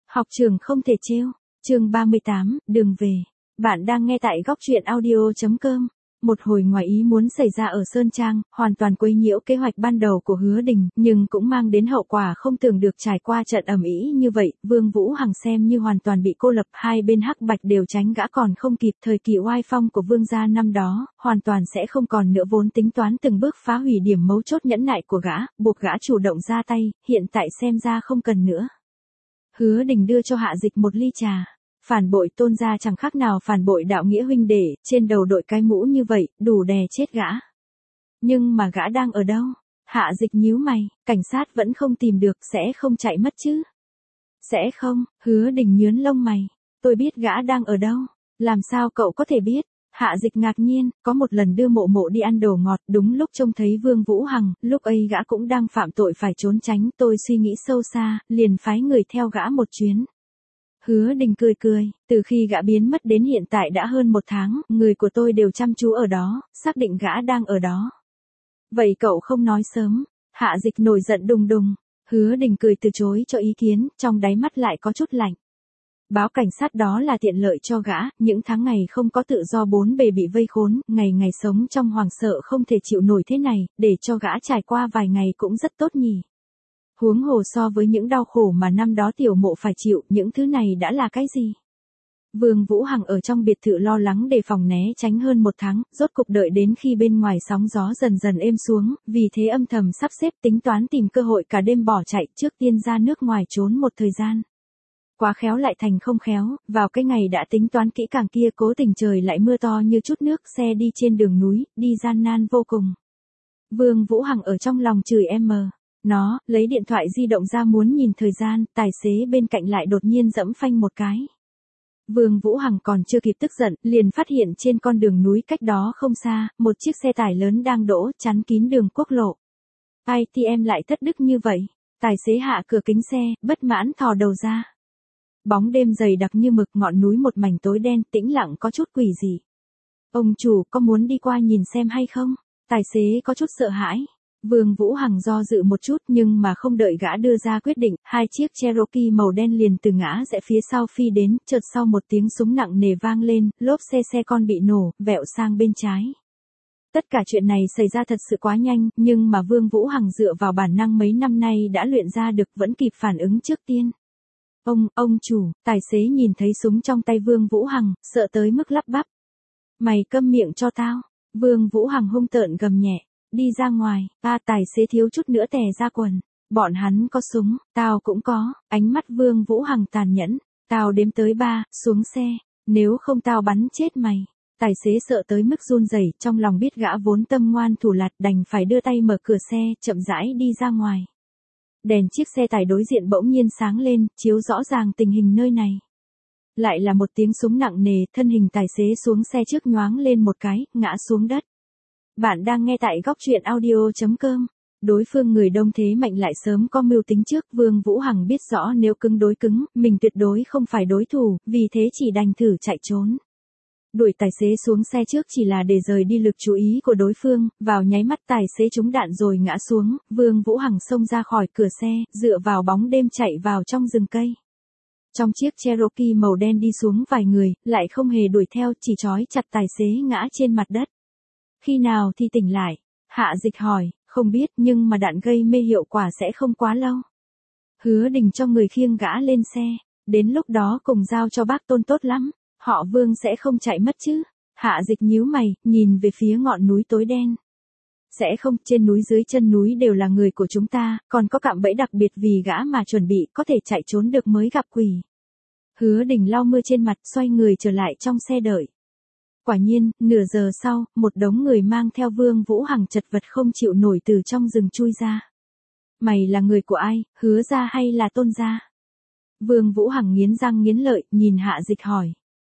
Học trường không thể trêu. Chương 38, đường về. Bạn đang nghe tại góc truyện audio.com. Một hồi ngoài ý muốn xảy ra ở Sơn Trang, hoàn toàn quấy nhiễu kế hoạch ban đầu của Hứa Đình, nhưng cũng mang đến hậu quả không tưởng được. Trải qua trận ầm ĩ như vậy, Vương Vũ Hằng xem như hoàn toàn bị cô lập, hai bên hắc bạch đều tránh gã còn không kịp. Thời kỳ oai phong của Vương gia năm đó, hoàn toàn sẽ không còn nữa, vốn tính toán từng bước phá hủy điểm mấu chốt nhẫn nại của gã, buộc gã chủ động ra tay, hiện tại xem ra không cần nữa. Hứa Đình đưa cho Hạ Dịch một ly trà. Phản bội Tôn gia chẳng khác nào phản bội đạo nghĩa huynh đệ, trên đầu đội cái mũ như vậy, đủ đè chết gã. Nhưng mà gã đang ở đâu? Hạ Dịch nhíu mày, cảnh sát vẫn không tìm được, sẽ không chạy mất chứ? Sẽ không. Hứa Đình nhướng lông mày. Tôi biết gã đang ở đâu. Làm sao cậu có thể biết? Hạ Dịch ngạc nhiên, có một lần đưa Mộ Mộ đi ăn đồ ngọt, đúng lúc trông thấy Vương Vũ Hằng, lúc ấy gã cũng đang phạm tội phải trốn tránh, tôi suy nghĩ sâu xa, liền phái người theo gã một chuyến. Hứa Đình cười cười, từ khi gã biến mất đến hiện tại đã hơn 1 tháng, người của tôi đều chăm chú ở đó, xác định gã đang ở đó. Vậy cậu không nói sớm? Hạ Dịch nổi giận đùng đùng. Hứa Đình cười từ chối cho ý kiến, trong đáy mắt lại có chút lạnh. Báo cảnh sát đó là tiện lợi cho gã, những tháng ngày không có tự do, bốn bề bị vây khốn, ngày ngày sống trong hoảng sợ không thể chịu nổi thế này, để cho gã trải qua vài ngày cũng rất tốt nhỉ. Huống hồ so với những đau khổ mà năm đó Tiểu Mộ phải chịu, những thứ này đã là cái gì? Vương Vũ Hằng ở trong biệt thự lo lắng đề phòng né tránh hơn 1 tháng, rốt cục đợi đến khi bên ngoài sóng gió dần dần êm xuống, vì thế âm thầm sắp xếp tính toán tìm cơ hội cả đêm bỏ chạy, trước tiên ra nước ngoài trốn một thời gian. Quá khéo lại thành không khéo, vào cái ngày đã tính toán kỹ càng kia cố tình trời lại mưa to như chút nước, xe đi trên đường núi, đi gian nan vô cùng. Vương Vũ Hằng ở trong lòng chửi nó, lấy điện thoại di động ra muốn nhìn thời gian, tài xế bên cạnh lại đột nhiên giẫm phanh một cái. Vương Vũ Hằng còn chưa kịp tức giận, liền phát hiện trên con đường núi cách đó không xa, một chiếc xe tải lớn đang đỗ, chắn kín đường quốc lộ. ITM lại thất đức như vậy. Tài xế hạ cửa kính xe, bất mãn thò đầu ra. Bóng đêm dày đặc như mực, ngọn núi một mảnh tối đen, tĩnh lặng có chút quỷ dị. Ông chủ có muốn đi qua nhìn xem hay không? Tài xế có chút sợ hãi. Vương Vũ Hằng do dự một chút, nhưng mà không đợi gã đưa ra quyết định, hai chiếc Cherokee màu đen liền từ ngã rẽ phía sau phi đến, chợt sau một tiếng súng nặng nề vang lên, lốp xe con bị nổ, vẹo sang bên trái. Tất cả chuyện này xảy ra thật sự quá nhanh, nhưng mà Vương Vũ Hằng dựa vào bản năng mấy năm nay đã luyện ra được, vẫn kịp phản ứng trước tiên. Ông chủ, tài xế nhìn thấy súng trong tay Vương Vũ Hằng, sợ tới mức lắp bắp. Mày câm miệng cho tao. Vương Vũ Hằng hung tợn gầm nhẹ. Đi ra ngoài, tài xế thiếu chút nữa tè ra quần. Bọn hắn có súng, tao cũng có. Ánh mắt Vương Vũ Hằng tàn nhẫn. Tao đếm tới 3, xuống xe. Nếu không tao bắn chết mày. Tài xế sợ tới mức run rẩy, trong lòng biết gã vốn tâm ngoan thủ lạt, đành phải đưa tay mở cửa xe, chậm rãi đi ra ngoài. Đèn chiếc xe tải đối diện bỗng nhiên sáng lên, chiếu rõ ràng tình hình nơi này. Lại là một tiếng súng nặng nề, thân hình tài xế xuống xe trước nhoáng lên một cái, ngã xuống đất. Bạn đang nghe tại góc truyện audio.com. Đối phương người đông thế mạnh lại sớm có mưu tính trước, Vương Vũ Hằng biết rõ nếu cứng đối cứng, mình tuyệt đối không phải đối thủ, vì thế chỉ đành thử chạy trốn. Đuổi tài xế xuống xe trước chỉ là để rời đi lực chú ý của đối phương, vào nháy mắt tài xế trúng đạn rồi ngã xuống, Vương Vũ Hằng xông ra khỏi cửa xe, dựa vào bóng đêm chạy vào trong rừng cây. Trong chiếc Cherokee màu đen đi xuống vài người, lại không hề đuổi theo, chỉ trói chặt tài xế ngã trên mặt đất. Khi nào thì tỉnh lại? Hạ Dịch hỏi, không biết, nhưng mà đạn gây mê hiệu quả sẽ không quá lâu. Hứa Đình cho người khiêng gã lên xe, đến lúc đó cùng giao cho bác Tôn tốt lắm. Họ Vương sẽ không chạy mất chứ? Hạ Dịch nhíu mày, nhìn về phía ngọn núi tối đen. Sẽ không, trên núi dưới chân núi đều là người của chúng ta, còn có cạm bẫy đặc biệt vì gã mà chuẩn bị, có thể chạy trốn được mới gặp quỷ. Hứa Đình lau mưa trên mặt, xoay người trở lại trong xe đợi. Quả nhiên, nửa giờ sau, một đống người mang theo Vương Vũ Hằng chật vật không chịu nổi từ trong rừng chui ra. Mày là người của ai, Hứa gia hay là Tôn gia? Vương Vũ Hằng nghiến răng nghiến lợi, nhìn Hạ Dịch hỏi.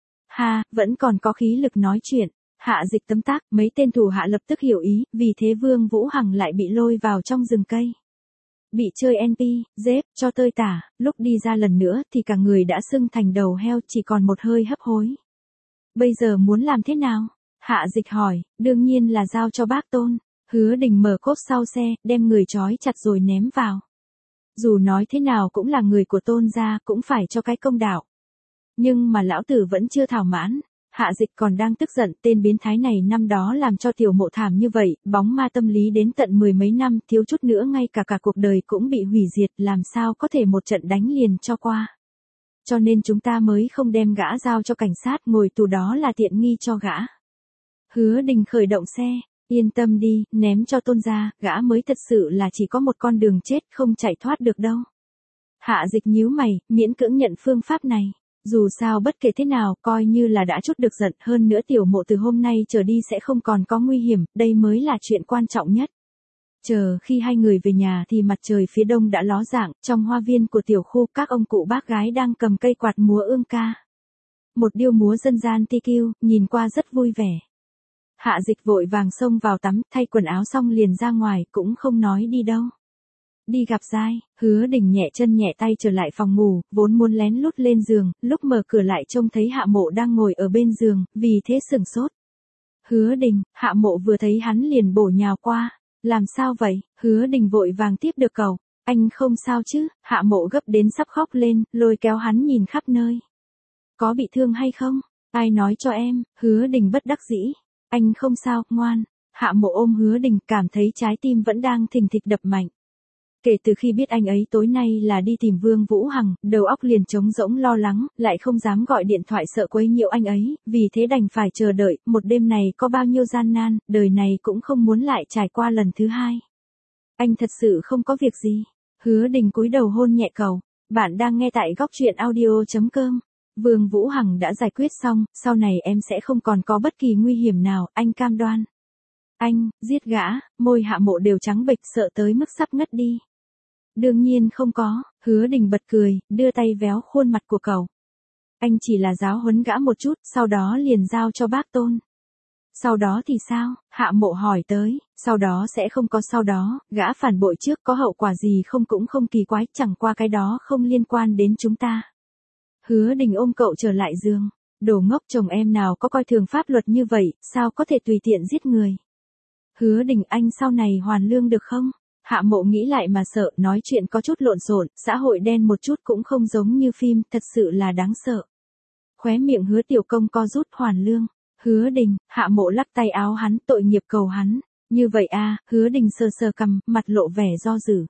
Vẫn còn có khí lực nói chuyện. Hạ Dịch tấm tắc, mấy tên thủ hạ lập tức hiểu ý, vì thế Vương Vũ Hằng lại bị lôi vào trong rừng cây. Bị chơi NP, dép, cho tơi tả, lúc đi ra lần nữa thì cả người đã sưng thành đầu heo, chỉ còn một hơi hấp hối. Bây giờ muốn làm thế nào? Hạ Dịch hỏi, đương nhiên là giao cho bác Tôn. Hứa Đình mở cốp sau xe, đem người trói chặt rồi ném vào. Dù nói thế nào cũng là người của Tôn gia, cũng phải cho cái công đạo. Nhưng mà lão tử vẫn chưa thỏa mãn. Hạ Dịch còn đang tức giận, tên biến thái này năm đó làm cho tiểu mộ thảm như vậy, bóng ma tâm lý đến tận mười mấy năm, thiếu chút nữa ngay cả cuộc đời cũng bị hủy diệt, làm sao có thể một trận đánh liền cho qua. Cho nên chúng ta mới không đem gã giao cho cảnh sát, ngồi tù đó là tiện nghi cho gã. Hứa Đình khởi động xe, yên tâm đi, ném cho Tôn gia, gã mới thật sự là chỉ có một con đường chết, không chạy thoát được đâu. Hạ Dịch nhíu mày, miễn cưỡng nhận phương pháp này. Dù sao bất kể thế nào, coi như là đã chút được giận, hơn nữa tiểu mộ từ hôm nay trở đi sẽ không còn có nguy hiểm, đây mới là chuyện quan trọng nhất. Chờ khi hai người về nhà thì mặt trời phía đông đã ló dạng, trong hoa viên của tiểu khu các ông cụ bác gái đang cầm cây quạt múa ương ca. Một điệu múa dân gian TQ, nhìn qua rất vui vẻ. Hạ Dịch vội vàng xông vào tắm, thay quần áo xong liền ra ngoài, cũng không nói đi đâu. Đi gặp Giai, Hứa Đình nhẹ chân nhẹ tay trở lại phòng ngủ, vốn muốn lén lút lên giường, lúc mở cửa lại trông thấy Hạ Mộ đang ngồi ở bên giường, vì thế sửng sốt. Hứa Đình, Hạ Mộ vừa thấy hắn liền bổ nhào qua. Làm sao vậy? Hứa Đình vội vàng tiếp được cầu. Anh không sao chứ? Hạ Mộ gấp đến sắp khóc lên, lôi kéo hắn nhìn khắp nơi. Có bị thương hay không? Ai nói cho em? Hứa Đình bất đắc dĩ. Anh không sao, ngoan. Hạ Mộ ôm Hứa Đình, cảm thấy trái tim vẫn đang thình thịch đập mạnh. Kể từ khi biết anh ấy tối nay là đi tìm Vương Vũ Hằng, đầu óc liền trống rỗng lo lắng, lại không dám gọi điện thoại sợ quấy nhiễu anh ấy, vì thế đành phải chờ đợi, một đêm này có bao nhiêu gian nan, đời này cũng không muốn lại trải qua lần thứ hai. Anh thật sự không có việc gì. Hứa Đình cúi đầu hôn nhẹ cầu. Bạn đang nghe tại góc truyện audio.com. Vương Vũ Hằng đã giải quyết xong, sau này em sẽ không còn có bất kỳ nguy hiểm nào, anh cam đoan. Anh, giết gã, môi Hạ Mộ đều trắng bệch sợ tới mức sắp ngất đi. Đương nhiên không có, Hứa Đình bật cười, đưa tay véo khuôn mặt của cậu. Anh chỉ là giáo huấn gã một chút, sau đó liền giao cho bác Tôn. Sau đó thì sao? Hạ Mộ hỏi tới, sau đó sẽ không có sau đó, gã phản bội trước có hậu quả gì không cũng không kỳ quái, chẳng qua cái đó không liên quan đến chúng ta. Hứa Đình ôm cậu trở lại giường. Đồ ngốc, chồng em nào có coi thường pháp luật như vậy, sao có thể tùy tiện giết người. Hứa Đình, anh sau này hoàn lương được không? Hạ Mộ nghĩ lại mà sợ, nói chuyện có chút lộn xộn, xã hội đen một chút cũng không giống như phim, thật sự là đáng sợ. Khóe miệng Hứa Tiểu Công co rút, hoàn lương. Hứa Đình, Hạ Mộ lắc tay áo hắn, tội nghiệp cầu hắn. Như vậy à? Hứa Đình sờ sờ cằm, mặt lộ vẻ do dự.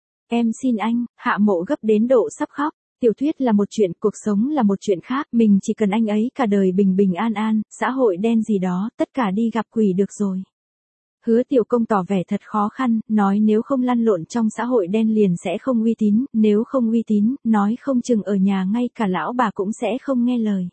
Em xin anh. Hạ Mộ gấp đến độ sắp khóc. Tiểu thuyết là một chuyện, cuộc sống là một chuyện khác, mình chỉ cần anh ấy cả đời bình bình an an, xã hội đen gì đó, tất cả đi gặp quỷ được rồi. Hứa Tiểu Công tỏ vẻ thật khó khăn, nói nếu không lăn lộn trong xã hội đen liền sẽ không uy tín, nếu không uy tín, nói không chừng ở nhà ngay cả lão bà cũng sẽ không nghe lời.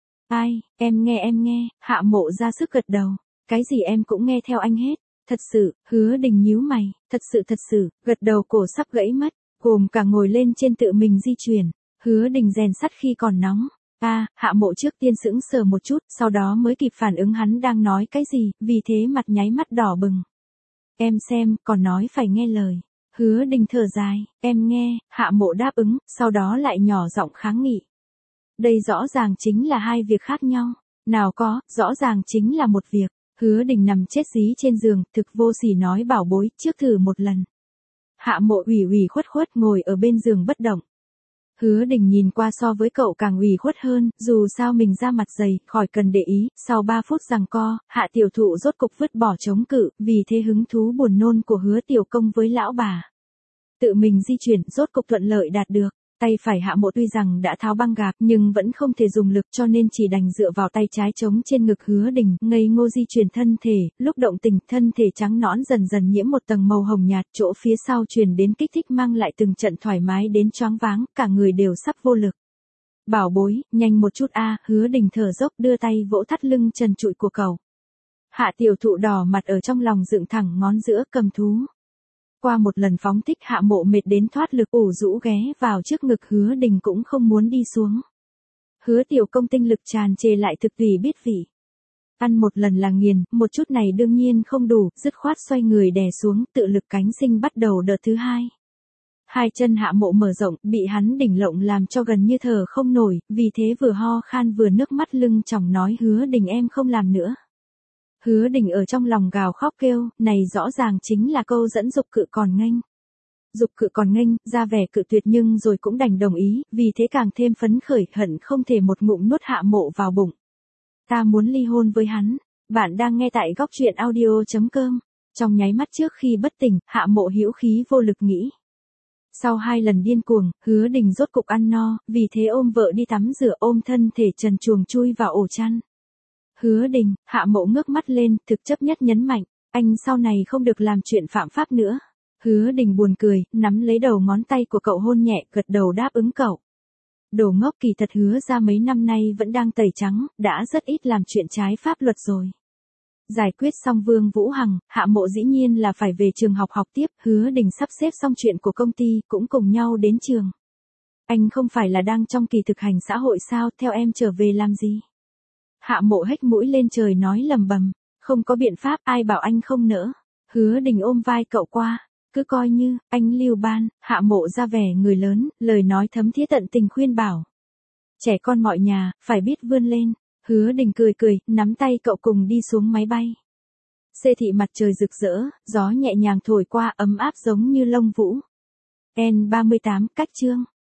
Ai, em nghe, Hạ Mộ ra sức gật đầu, cái gì em cũng nghe theo anh hết, thật sự. Hứa Đình nhíu mày, thật sự, gật đầu cổ sắp gãy mất, gồm cả ngồi lên trên tự mình di chuyển. Hứa Đình rèn sắt khi còn nóng. Hạ Mộ trước tiên sững sờ một chút, sau đó mới kịp phản ứng hắn đang nói cái gì, vì thế mặt nháy mắt đỏ bừng. Em xem, còn nói phải nghe lời. Hứa Đình thở dài, em nghe. Hạ Mộ đáp ứng, sau đó lại nhỏ giọng kháng nghị. Đây rõ ràng chính là hai việc khác nhau. Nào có, rõ ràng chính là một việc. Hứa Đình nằm chết dí trên giường, thực vô sỉ nói bảo bối, trước thử một lần. Hạ Mộ ủy khuất ngồi ở bên giường bất động. Hứa Đình nhìn qua so với cậu càng ủy khuất hơn, dù sao mình da mặt dày, khỏi cần để ý, sau 3 phút giằng co, Hạ Tiểu Thụ rốt cục vứt bỏ chống cự, vì thế hứng thú buồn nôn của Hứa Tiểu Công với lão bà. Tự mình di chuyển, rốt cục thuận lợi đạt được. Tay phải Hạ Mộ tuy rằng đã tháo băng gạc nhưng vẫn không thể dùng lực cho nên chỉ đành dựa vào tay trái chống trên ngực Hứa Đình, ngây ngô di chuyển thân thể, lúc động tình thân thể trắng nõn dần dần nhiễm một tầng màu hồng nhạt, chỗ phía sau truyền đến kích thích mang lại từng trận thoải mái đến choáng váng, cả người đều sắp vô lực. Bảo bối, nhanh một chút Hứa Đình thở dốc đưa tay vỗ thắt lưng trần trụi của cậu. Hạ Tiểu Thụ đỏ mặt ở trong lòng dựng thẳng ngón giữa cầm thú. Qua một lần phóng thích Hạ Mộ mệt đến thoát lực ủ rũ ghé vào trước ngực Hứa Đình cũng không muốn đi xuống. Hứa Tiểu Công tinh lực tràn trề lại thực tùy biết vị. Ăn một lần là nghiền, một chút này đương nhiên không đủ, dứt khoát xoay người đè xuống, tự lực cánh sinh bắt đầu đợt thứ hai. Hai chân Hạ Mộ mở rộng, bị hắn đỉnh lộng làm cho gần như thở không nổi, vì thế vừa ho khan vừa nước mắt lưng tròng nói Hứa Đình em không làm nữa. Hứa Đình ở trong lòng gào khóc kêu, này rõ ràng chính là câu dẫn dục cự còn nghênh. Dục cự còn nghênh, ra vẻ cự tuyệt nhưng rồi cũng đành đồng ý, vì thế càng thêm phấn khởi hận không thể một ngụm nuốt Hạ Mộ vào bụng. Ta muốn ly hôn với hắn. Bạn đang nghe tại góc truyện audio.com. Trong nháy mắt trước khi bất tỉnh, Hạ Mộ hữu khí vô lực nghĩ. Sau 2 lần điên cuồng, Hứa Đình rốt cục ăn no, vì thế ôm vợ đi tắm rửa, ôm thân thể trần truồng chui vào ổ chăn. Hứa Đình, Hạ Mộ ngước mắt lên, thực chấp nhất nhấn mạnh, anh sau này không được làm chuyện phạm pháp nữa. Hứa Đình buồn cười, nắm lấy đầu ngón tay của cậu hôn nhẹ, gật đầu đáp ứng cậu. Đồ ngốc, kỳ thật Hứa ra mấy năm nay vẫn đang tẩy trắng, đã rất ít làm chuyện trái pháp luật rồi. Giải quyết xong Vương Vũ Hằng, Hạ Mộ dĩ nhiên là phải về trường học học tiếp, Hứa Đình sắp xếp xong chuyện của công ty, cũng cùng nhau đến trường. Anh không phải là đang trong kỳ thực hành xã hội sao, theo em trở về làm gì? Hạ Mộ hếch mũi lên trời nói lầm bầm, không có biện pháp, ai bảo anh không nỡ. Hứa Đình ôm vai cậu qua, cứ coi như, anh Lưu Ban. Hạ Mộ ra vẻ người lớn, lời nói thấm thía tận tình khuyên bảo. Trẻ con mọi nhà, phải biết vươn lên. Hứa Đình cười cười, nắm tay cậu cùng đi xuống máy bay. Xê thị mặt trời rực rỡ, gió nhẹ nhàng thổi qua ấm áp giống như lông vũ. N38 cách chương.